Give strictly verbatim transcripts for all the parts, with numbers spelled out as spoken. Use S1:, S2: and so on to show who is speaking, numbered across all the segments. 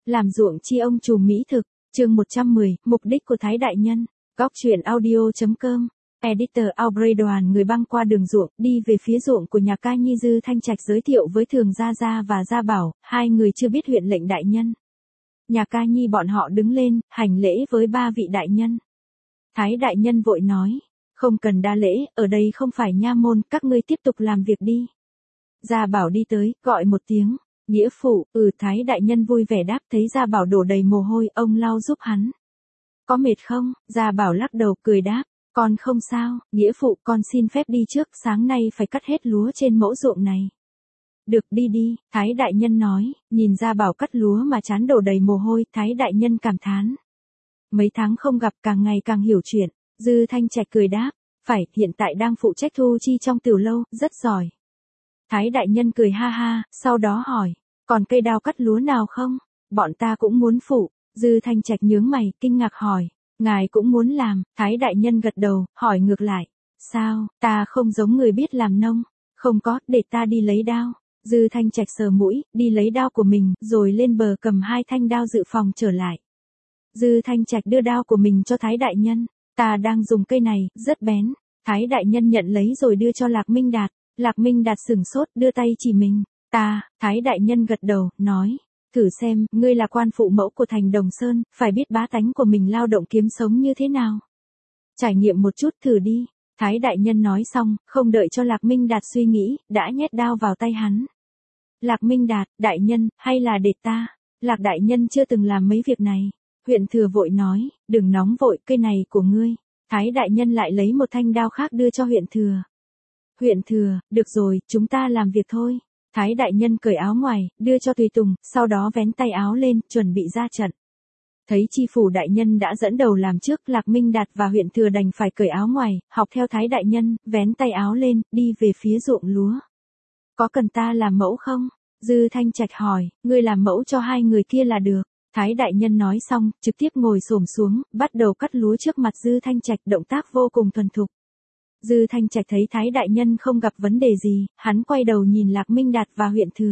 S1: Làm ruộng chi ông trùm mỹ thực, chương một trăm mười, mục đích của Thái Đại Nhân, góc truyện audio.com, editor Aubrey đoàn người băng qua đường ruộng, đi về phía ruộng của nhà ca nhi. Dư Thanh Trạch giới thiệu với Thường Gia Gia và Gia Bảo, hai người chưa biết huyện lệnh đại nhân. Nhà ca nhi bọn họ đứng lên, hành lễ với ba vị đại nhân. Thái Đại Nhân vội nói, không cần đa lễ, ở đây không phải nha môn, các ngươi tiếp tục làm việc đi. Gia Bảo đi tới, gọi một tiếng. Nghĩa phụ, ừ. Thái Đại Nhân vui vẻ đáp. Thấy Gia Bảo đổ đầy mồ hôi, ông lau giúp hắn. Có mệt không? Gia Bảo lắc đầu cười đáp, con không sao. Nghĩa phụ, con xin phép đi trước, sáng nay phải cắt hết lúa trên mẫu ruộng này. Được, đi đi, Thái Đại Nhân nói. Nhìn Gia Bảo cắt lúa mà trán đổ đầy mồ hôi, Thái Đại Nhân cảm thán. Mấy tháng không gặp, càng ngày càng hiểu chuyện. Dư Thanh Trạch cười đáp, phải, hiện tại đang phụ trách thu chi trong tiểu lâu, rất giỏi. Thái Đại Nhân cười ha ha, sau đó hỏi, còn cây đao cắt lúa nào không? Bọn ta cũng muốn phụ. Dư Thanh Trạch nhướng mày, kinh ngạc hỏi, ngài cũng muốn làm? Thái Đại Nhân gật đầu, hỏi ngược lại, sao, ta không giống người biết làm nông? Không có, để ta đi lấy đao. Dư Thanh Trạch sờ mũi, đi lấy đao của mình, rồi lên bờ cầm hai thanh đao dự phòng trở lại. Dư Thanh Trạch đưa đao của mình cho Thái Đại Nhân, ta đang dùng cây này, rất bén. Thái Đại Nhân nhận lấy rồi đưa cho Lạc Minh Đạt. Lạc Minh Đạt sửng sốt, đưa tay chỉ mình. Ta, Thái Đại Nhân gật đầu, nói, thử xem, ngươi là quan phụ mẫu của thành Đồng Sơn, phải biết bá tánh của mình lao động kiếm sống như thế nào. Trải nghiệm một chút thử đi. Thái Đại Nhân nói xong, không đợi cho Lạc Minh Đạt suy nghĩ, đã nhét đao vào tay hắn. Lạc Minh Đạt, Đại Nhân, hay là để ta? Lạc Đại Nhân chưa từng làm mấy việc này. Huyện Thừa vội nói, đừng nóng vội, cây này của ngươi. Thái Đại Nhân lại lấy một thanh đao khác đưa cho Huyện Thừa. Huyện Thừa, được rồi, chúng ta làm việc thôi. Thái Đại Nhân cởi áo ngoài, đưa cho tùy tùng, sau đó vén tay áo lên, chuẩn bị ra trận. Thấy chi phủ đại nhân đã dẫn đầu làm trước, Lạc Minh Đạt và Huyện Thừa đành phải cởi áo ngoài, học theo Thái Đại Nhân, vén tay áo lên, đi về phía ruộng lúa. Có cần ta làm mẫu không? Dư Thanh Trạch hỏi, ngươi làm mẫu cho hai người kia là được. Thái Đại Nhân nói xong, trực tiếp ngồi xổm xuống, bắt đầu cắt lúa trước mặt Dư Thanh Trạch, động tác vô cùng thuần thục. Dư Thanh Trạch thấy Thái Đại Nhân không gặp vấn đề gì, hắn quay đầu nhìn Lạc Minh Đạt và Huyện Thừa.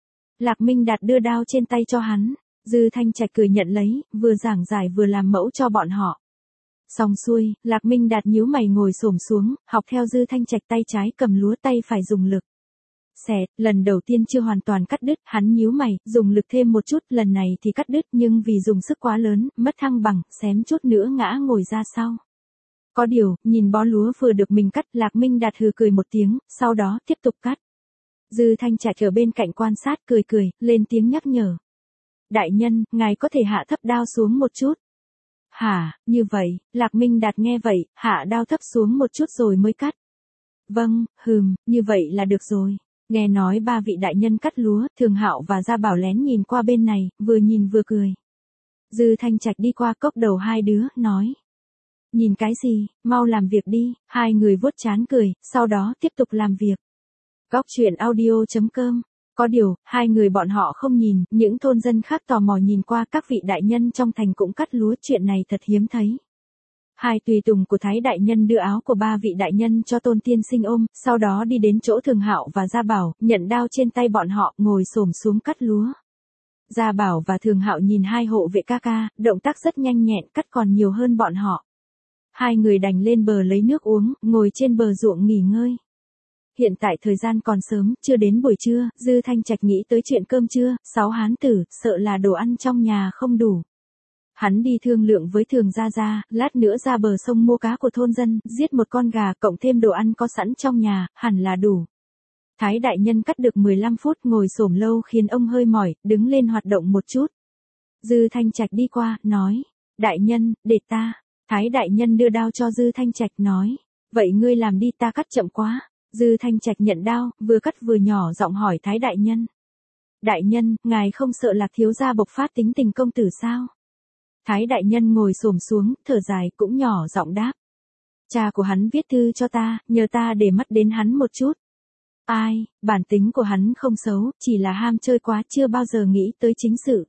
S1: Lạc Minh Đạt đưa đao trên tay cho hắn, Dư Thanh Trạch cười nhận lấy, vừa giảng giải vừa làm mẫu cho bọn họ. Xong xuôi, Lạc Minh Đạt nhíu mày ngồi xổm xuống, học theo Dư Thanh Trạch, tay trái cầm lúa, tay phải dùng lực. Xẹt, lần đầu tiên chưa hoàn toàn cắt đứt, hắn nhíu mày, dùng lực thêm một chút, lần này thì cắt đứt, nhưng vì dùng sức quá lớn, mất thăng bằng, xém chút nữa ngã ngồi ra sau. Có điều, nhìn bó lúa vừa được mình cắt, Lạc Minh Đạt hừ cười một tiếng, sau đó tiếp tục cắt. Dư Thanh Trạch ở bên cạnh quan sát, cười cười, lên tiếng nhắc nhở. Đại Nhân, ngài có thể hạ thấp đao xuống một chút. Hả, như vậy? Lạc Minh Đạt nghe vậy, hạ đao thấp xuống một chút rồi mới cắt. Vâng, hừm, như vậy là được rồi. Nghe nói ba vị đại nhân cắt lúa, Thường Hạo và Gia Bảo lén nhìn qua bên này, vừa nhìn vừa cười. Dư Thanh Trạch đi qua cốc đầu hai đứa, nói. Nhìn cái gì, mau làm việc đi. Hai người vuốt trán cười, sau đó tiếp tục làm việc. Góc truyện audio.com. Có điều, hai người bọn họ không nhìn, những thôn dân khác tò mò nhìn qua, các vị đại nhân trong thành cũng cắt lúa, chuyện này thật hiếm thấy. Hai tùy tùng của Thái Đại Nhân đưa áo của ba vị đại nhân cho Tôn Tiên Sinh ôm, sau đó đi đến chỗ Thường Hạo và Gia Bảo, nhận đao trên tay bọn họ, ngồi xổm xuống cắt lúa. Gia Bảo và Thường Hạo nhìn hai hộ vệ ca ca, động tác rất nhanh nhẹn, cắt còn nhiều hơn bọn họ. Hai người đành lên bờ lấy nước uống, ngồi trên bờ ruộng nghỉ ngơi. Hiện tại thời gian còn sớm, chưa đến buổi trưa, Dư Thanh Trạch nghĩ tới chuyện cơm trưa, sáu hán tử, sợ là đồ ăn trong nhà không đủ. Hắn đi thương lượng với Thường Gia Gia, lát nữa ra bờ sông mua cá của thôn dân, giết một con gà, cộng thêm đồ ăn có sẵn trong nhà, hẳn là đủ. Thái Đại Nhân cắt được mười lăm phút, ngồi xổm lâu khiến ông hơi mỏi, đứng lên hoạt động một chút. Dư Thanh Trạch đi qua, nói, Đại Nhân, để ta. Thái Đại Nhân đưa đao cho Dư Thanh Trạch, nói, vậy ngươi làm đi, ta cắt chậm quá. Dư Thanh Trạch nhận đao, vừa cắt vừa nhỏ giọng hỏi Thái Đại Nhân. Đại Nhân, ngài không sợ Lạc thiếu gia bộc phát tính tình công tử sao? Thái Đại Nhân ngồi xổm xuống, thở dài, cũng nhỏ giọng đáp. Cha của hắn viết thư cho ta, nhờ ta để mắt đến hắn một chút. Ai, bản tính của hắn không xấu, chỉ là ham chơi quá, chưa bao giờ nghĩ tới chính sự.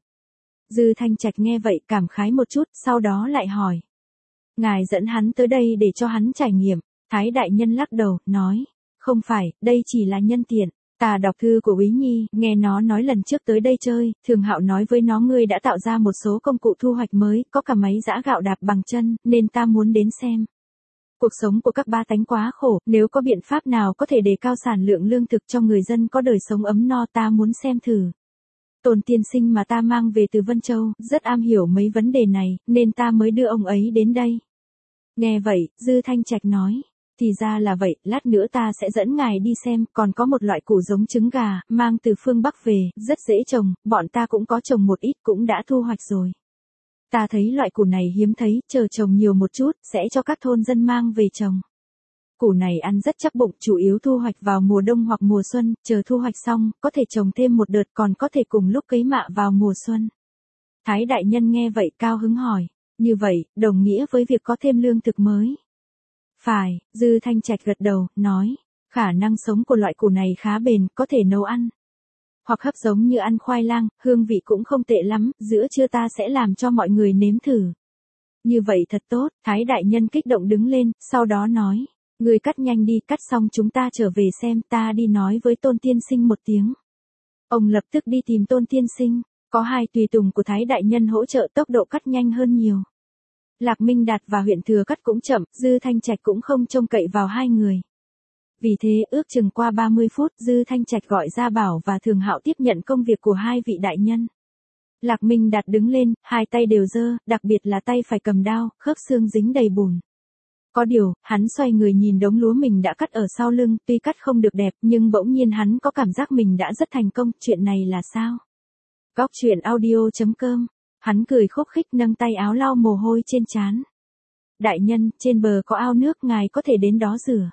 S1: Dư Thanh Trạch nghe vậy cảm khái một chút, sau đó lại hỏi. Ngài dẫn hắn tới đây để cho hắn trải nghiệm. Thái Đại Nhân lắc đầu, nói. Không phải, đây chỉ là nhân tiện. Ta đọc thư của Úy Nhi, nghe nó nói lần trước tới đây chơi, Thường Hạo nói với nó ngươi đã tạo ra một số công cụ thu hoạch mới, có cả máy giã gạo đạp bằng chân, nên ta muốn đến xem. Cuộc sống của các ba tánh quá khổ, nếu có biện pháp nào có thể đề cao sản lượng lương thực cho người dân có đời sống ấm no ta muốn xem thử. Tôn tiên sinh mà ta mang về từ Vân Châu, rất am hiểu mấy vấn đề này, nên ta mới đưa ông ấy đến đây. Nghe vậy, Dư Thanh Trạch nói. Thì ra là vậy, lát nữa ta sẽ dẫn ngài đi xem, còn có một loại củ giống trứng gà, mang từ phương Bắc về, rất dễ trồng, bọn ta cũng có trồng một ít cũng đã thu hoạch rồi. Ta thấy loại củ này hiếm thấy, chờ trồng nhiều một chút, sẽ cho các thôn dân mang về trồng. Củ này ăn rất chắc bụng, chủ yếu thu hoạch vào mùa đông hoặc mùa xuân, chờ thu hoạch xong, có thể trồng thêm một đợt còn có thể cùng lúc cấy mạ vào mùa xuân. Thái đại nhân nghe vậy cao hứng hỏi, như vậy, đồng nghĩa với việc có thêm lương thực mới. Phải, Dư Thanh Trạch gật đầu, nói, khả năng sống của loại củ này khá bền, có thể nấu ăn. Hoặc hấp giống như ăn khoai lang, hương vị cũng không tệ lắm, giữa trưa ta sẽ làm cho mọi người nếm thử. Như vậy thật tốt, Thái đại nhân kích động đứng lên, sau đó nói, người cắt nhanh đi, cắt xong chúng ta trở về xem, ta đi nói với Tôn tiên sinh một tiếng. Ông lập tức đi tìm Tôn tiên sinh, có hai tùy tùng của Thái đại nhân hỗ trợ tốc độ cắt nhanh hơn nhiều. Lạc Minh Đạt và huyện thừa cắt cũng chậm, Dư Thanh Trạch cũng không trông cậy vào hai người. Vì thế ước chừng qua ba mươi phút, Dư Thanh Trạch gọi Gia Bảo và Thường Hạo tiếp nhận công việc của hai vị đại nhân. Lạc Minh Đạt đứng lên, hai tay đều dơ, đặc biệt là tay phải cầm đao, khớp xương dính đầy bùn. Có điều, hắn xoay người nhìn đống lúa mình đã cắt ở sau lưng, tuy cắt không được đẹp, nhưng bỗng nhiên hắn có cảm giác mình đã rất thành công, chuyện này là sao? Góc truyện audio chấm com. Hắn cười khúc khích nâng tay áo lau mồ hôi trên trán. Đại nhân, trên bờ có ao nước, ngài có thể đến đó rửa.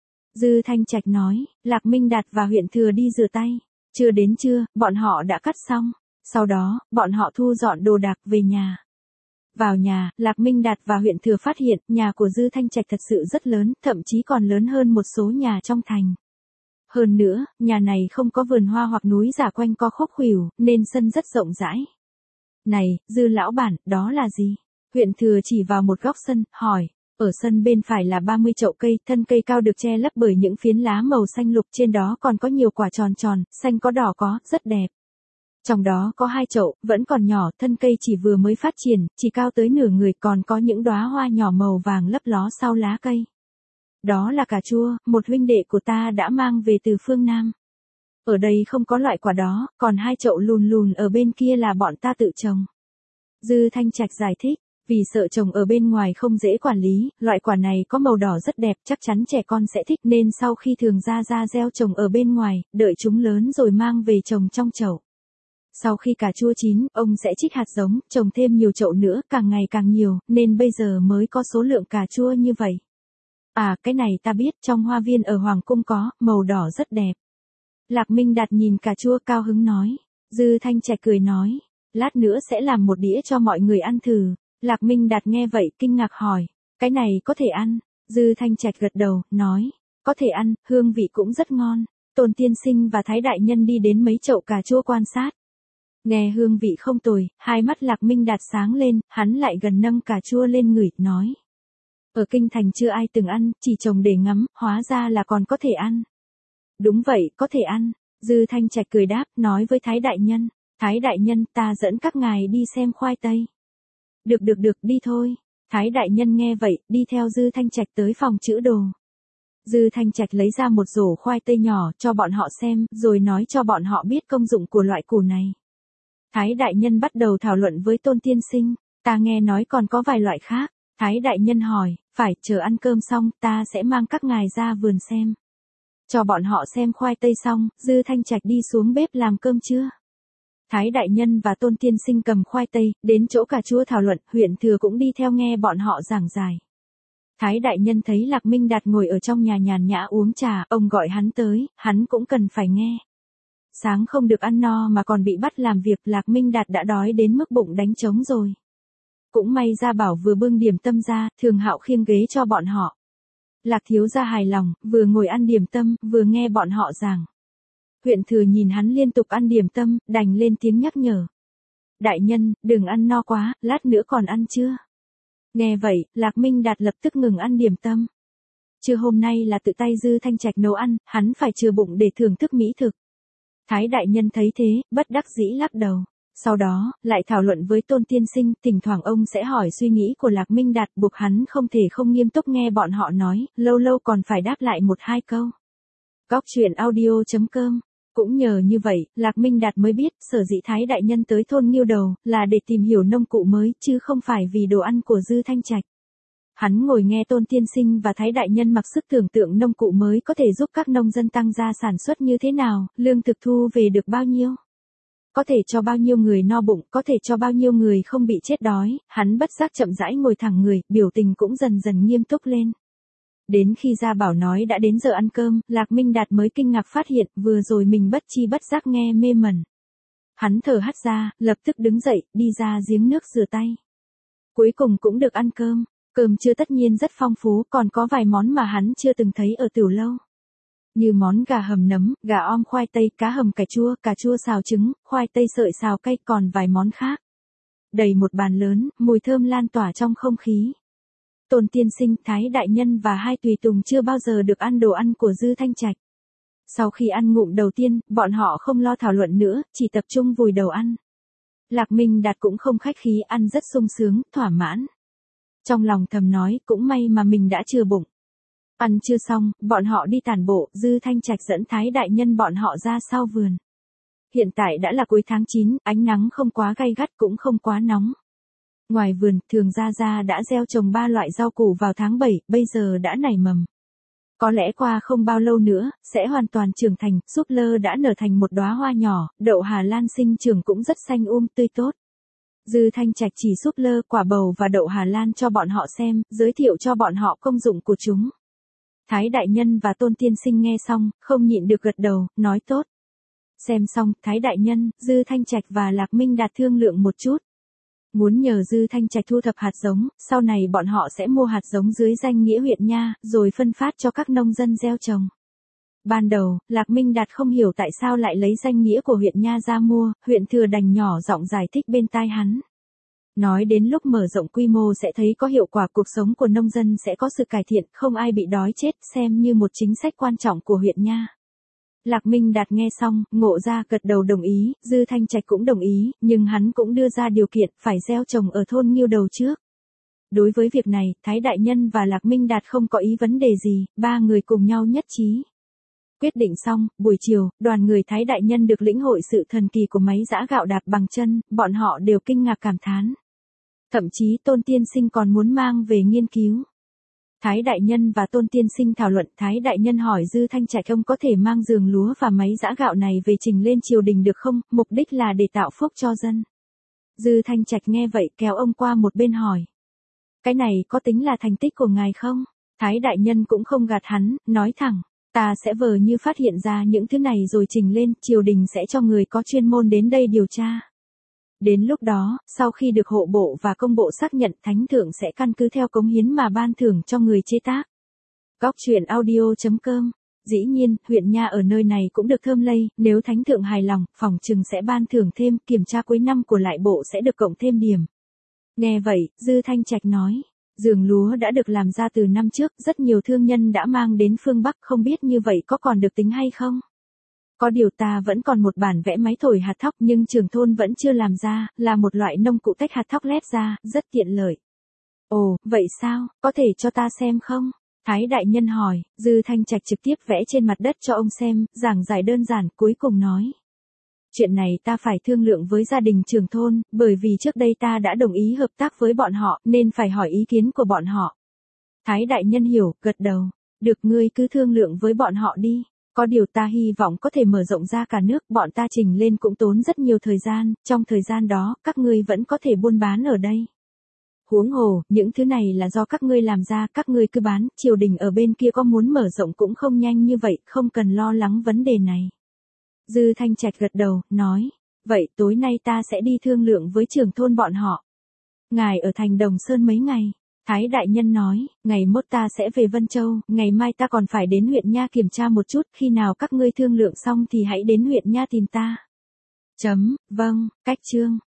S1: Dư Thanh Trạch nói, Lạc Minh Đạt và huyện thừa đi rửa tay. Chưa đến trưa, bọn họ đã cắt xong. Sau đó, bọn họ thu dọn đồ đạc về nhà. Vào nhà, Lạc Minh Đạt và huyện thừa phát hiện, nhà của Dư Thanh Trạch thật sự rất lớn, thậm chí còn lớn hơn một số nhà trong thành. Hơn nữa, nhà này không có vườn hoa hoặc núi giả quanh co khúc khuỷu, nên sân rất rộng rãi. Này, Dư lão bản, đó là gì? Huyện thừa chỉ vào một góc sân, hỏi. Ở sân bên phải là ba mươi chậu cây, thân cây cao được che lấp bởi những phiến lá màu xanh lục, trên đó còn có nhiều quả tròn tròn, xanh có đỏ có, rất đẹp. Trong đó có hai chậu, vẫn còn nhỏ, thân cây chỉ vừa mới phát triển, chỉ cao tới nửa người, còn có những đóa hoa nhỏ màu vàng lấp ló sau lá cây. Đó là cà chua, một huynh đệ của ta đã mang về từ phương Nam. Ở đây không có loại quả đó, còn hai chậu lùn lùn ở bên kia là bọn ta tự trồng. Dư Thanh Trạch giải thích, vì sợ trồng ở bên ngoài không dễ quản lý, loại quả này có màu đỏ rất đẹp, chắc chắn trẻ con sẽ thích, nên sau khi Thường ra ra gieo trồng ở bên ngoài, đợi chúng lớn rồi mang về trồng trong chậu. Sau khi cà chua chín, ông sẽ trích hạt giống, trồng thêm nhiều chậu nữa, càng ngày càng nhiều, nên bây giờ mới có số lượng cà chua như vậy. À, cái này ta biết, trong hoa viên ở Hoàng Cung có, màu đỏ rất đẹp. Lạc Minh Đạt nhìn cà chua cao hứng nói. Dư Thanh Trạch cười nói, lát nữa sẽ làm một đĩa cho mọi người ăn thử. Lạc Minh Đạt nghe vậy kinh ngạc hỏi, cái này có thể ăn? Dư Thanh Trạch gật đầu, nói, có thể ăn, hương vị cũng rất ngon. Tôn tiên sinh và Thái đại nhân đi đến mấy chậu cà chua quan sát. Nghe hương vị không tồi, hai mắt Lạc Minh Đạt sáng lên, hắn lại gần nâng cà chua lên ngửi, nói. Ở kinh thành chưa ai từng ăn, chỉ trồng để ngắm, hóa ra là còn có thể ăn. Đúng vậy, có thể ăn. Dư Thanh Trạch cười đáp, nói với Thái đại nhân. Thái đại nhân, ta dẫn các ngài đi xem khoai tây. Được được được, đi thôi. Thái đại nhân nghe vậy, đi theo Dư Thanh Trạch tới phòng trữ đồ. Dư Thanh Trạch lấy ra một rổ khoai tây nhỏ, cho bọn họ xem, rồi nói cho bọn họ biết công dụng của loại củ này. Thái đại nhân bắt đầu thảo luận với Tôn tiên sinh, ta nghe nói còn có vài loại khác. Thái đại nhân hỏi, phải, chờ ăn cơm xong, ta sẽ mang các ngài ra vườn xem. Cho bọn họ xem khoai tây xong, Dư Thanh Trạch đi xuống bếp làm cơm trưa. Thái đại nhân và Tôn tiên sinh cầm khoai tây, đến chỗ cà chua thảo luận, huyện thừa cũng đi theo nghe bọn họ giảng giải. Thái đại nhân thấy Lạc Minh Đạt ngồi ở trong nhà nhàn nhã uống trà, ông gọi hắn tới, hắn cũng cần phải nghe. Sáng không được ăn no mà còn bị bắt làm việc, Lạc Minh Đạt đã đói đến mức bụng đánh trống rồi. Cũng may Gia Bảo vừa bưng điểm tâm ra, Thường Hạo khiêng ghế cho bọn họ. Lạc thiếu gia hài lòng, vừa ngồi ăn điểm tâm, vừa nghe bọn họ giảng. Huyện thừa nhìn hắn liên tục ăn điểm tâm, đành lên tiếng nhắc nhở. Đại nhân, đừng ăn no quá, lát nữa còn ăn chưa? Nghe vậy, Lạc Minh Đạt lập tức ngừng ăn điểm tâm. Trưa hôm nay là tự tay Dư Thanh Trạch nấu ăn, hắn phải chừa bụng để thưởng thức mỹ thực. Thái đại nhân thấy thế, bất đắc dĩ lắc đầu. Sau đó, lại thảo luận với Tôn tiên sinh, thỉnh thoảng ông sẽ hỏi suy nghĩ của Lạc Minh Đạt, buộc hắn không thể không nghiêm túc nghe bọn họ nói, lâu lâu còn phải đáp lại một hai câu. Góc truyện audio chấm com. Cũng nhờ như vậy, Lạc Minh Đạt mới biết, sở dĩ Thái đại nhân tới thôn Nghiêu Đầu, là để tìm hiểu nông cụ mới, chứ không phải vì đồ ăn của Dư Thanh Trạch. Hắn ngồi nghe Tôn tiên sinh và Thái đại nhân mặc sức tưởng tượng nông cụ mới có thể giúp các nông dân tăng gia sản xuất như thế nào, lương thực thu về được bao nhiêu. Có thể cho bao nhiêu người no bụng, có thể cho bao nhiêu người không bị chết đói, hắn bất giác chậm rãi ngồi thẳng người, biểu tình cũng dần dần nghiêm túc lên. Đến khi Gia Bảo nói đã đến giờ ăn cơm, Lạc Minh Đạt mới kinh ngạc phát hiện, vừa rồi mình bất chi bất giác nghe mê mẩn. Hắn thở hắt ra, lập tức đứng dậy, đi ra giếng nước rửa tay. Cuối cùng cũng được ăn cơm, cơm trưa tất nhiên rất phong phú, còn có vài món mà hắn chưa từng thấy ở tiểu lâu. Như món gà hầm nấm, gà om khoai tây, cá hầm cà chua, cà chua xào trứng, khoai tây sợi xào cay, còn vài món khác. Đầy một bàn lớn, mùi thơm lan tỏa trong không khí. Tôn tiên sinh, Thái đại nhân và hai tùy tùng chưa bao giờ được ăn đồ ăn của Dư Thanh Trạch. Sau khi ăn ngụm đầu tiên, bọn họ không lo thảo luận nữa, chỉ tập trung vùi đầu ăn. Lạc Minh Đạt cũng không khách khí, ăn rất sung sướng, thỏa mãn. Trong lòng thầm nói, cũng may mà mình đã chừa bụng. Ăn chưa xong, bọn họ đi tản bộ, Dư Thanh Trạch dẫn Thái đại nhân bọn họ ra sau vườn. Hiện tại đã là cuối tháng chín, ánh nắng không quá gay gắt cũng không quá nóng. Ngoài vườn, Thường Gia Gia đã gieo trồng ba loại rau củ vào tháng bảy, bây giờ đã nảy mầm. Có lẽ qua không bao lâu nữa, sẽ hoàn toàn trưởng thành, súp lơ đã nở thành một đóa hoa nhỏ, đậu Hà Lan sinh trưởng cũng rất xanh um tươi tốt. Dư Thanh Trạch chỉ súp lơ, quả bầu và đậu Hà Lan cho bọn họ xem, giới thiệu cho bọn họ công dụng của chúng. Thái đại nhân và Tôn tiên sinh nghe xong, không nhịn được gật đầu, nói tốt. Xem xong, Thái đại nhân, Dư Thanh Trạch và Lạc Minh Đạt thương lượng một chút. Muốn nhờ Dư Thanh Trạch thu thập hạt giống, sau này bọn họ sẽ mua hạt giống dưới danh nghĩa huyện nha, rồi phân phát cho các nông dân gieo trồng. Ban đầu, Lạc Minh Đạt không hiểu tại sao lại lấy danh nghĩa của huyện nha ra mua, huyện thừa đành nhỏ giọng giải thích bên tai hắn. Nói đến lúc mở rộng quy mô sẽ thấy có hiệu quả, cuộc sống của nông dân sẽ có sự cải thiện, không ai bị đói chết, xem như một chính sách quan trọng của huyện nha. Lạc Minh Đạt nghe xong, ngộ ra gật đầu đồng ý, Dư Thanh Trạch cũng đồng ý, nhưng hắn cũng đưa ra điều kiện, phải gieo trồng ở thôn Nghiêu Đầu trước. Đối với việc này, Thái đại nhân và Lạc Minh Đạt không có ý vấn đề gì, ba người cùng nhau nhất trí. Quyết định xong, buổi chiều, đoàn người Thái đại nhân được lĩnh hội sự thần kỳ của máy giã gạo đạp bằng chân, bọn họ đều kinh ngạc cảm thán. Thậm chí Tôn tiên sinh còn muốn mang về nghiên cứu. Thái đại nhân và Tôn tiên sinh thảo luận, Thái đại nhân hỏi Dư Thanh Trạch ông có thể mang giường lúa và máy giã gạo này về trình lên triều đình được không, mục đích là để tạo phúc cho dân. Dư Thanh Trạch nghe vậy kéo ông qua một bên hỏi. Cái này có tính là thành tích của ngài không? Thái đại nhân cũng không gạt hắn, nói thẳng, ta sẽ vờ như phát hiện ra những thứ này rồi trình lên, triều đình sẽ cho người có chuyên môn đến đây điều tra. Đến lúc đó, sau khi được hộ bộ và công bộ xác nhận, thánh thượng sẽ căn cứ theo cống hiến mà ban thưởng cho người chế tác. Góc truyện audio chấm com. Dĩ nhiên, huyện nha ở nơi này cũng được thơm lây, nếu thánh thượng hài lòng, phòng trừng sẽ ban thưởng thêm, kiểm tra cuối năm của lại bộ sẽ được cộng thêm điểm. Nghe vậy, Dư Thanh Trạch nói, giường lúa đã được làm ra từ năm trước, rất nhiều thương nhân đã mang đến phương Bắc, không biết như vậy có còn được tính hay không? Có điều ta vẫn còn một bản vẽ máy thổi hạt thóc nhưng trưởng thôn vẫn chưa làm ra, là một loại nông cụ tách hạt thóc lép ra, rất tiện lợi. Ồ, vậy sao, có thể cho ta xem không? Thái đại nhân hỏi, Dư Thanh Trạch trực tiếp vẽ trên mặt đất cho ông xem, giảng giải đơn giản, cuối cùng nói. Chuyện này ta phải thương lượng với gia đình trưởng thôn, bởi vì trước đây ta đã đồng ý hợp tác với bọn họ, nên phải hỏi ý kiến của bọn họ. Thái đại nhân hiểu, gật đầu, được, ngươi cứ thương lượng với bọn họ đi. Có điều ta hy vọng có thể mở rộng ra cả nước, bọn ta trình lên cũng tốn rất nhiều thời gian, trong thời gian đó, các ngươi vẫn có thể buôn bán ở đây. Huống hồ, những thứ này là do các ngươi làm ra, các ngươi cứ bán, triều đình ở bên kia có muốn mở rộng cũng không nhanh như vậy, không cần lo lắng vấn đề này. Dư Thanh Trạch gật đầu, nói, vậy tối nay ta sẽ đi thương lượng với trưởng thôn bọn họ. Ngài ở thành Đồng Sơn mấy ngày? Thái đại nhân nói, ngày mốt ta sẽ về Vân Châu, ngày mai ta còn phải đến huyện nha kiểm tra một chút, khi nào các ngươi thương lượng xong thì hãy đến huyện nha tìm ta. Chấm, vâng, cách chương.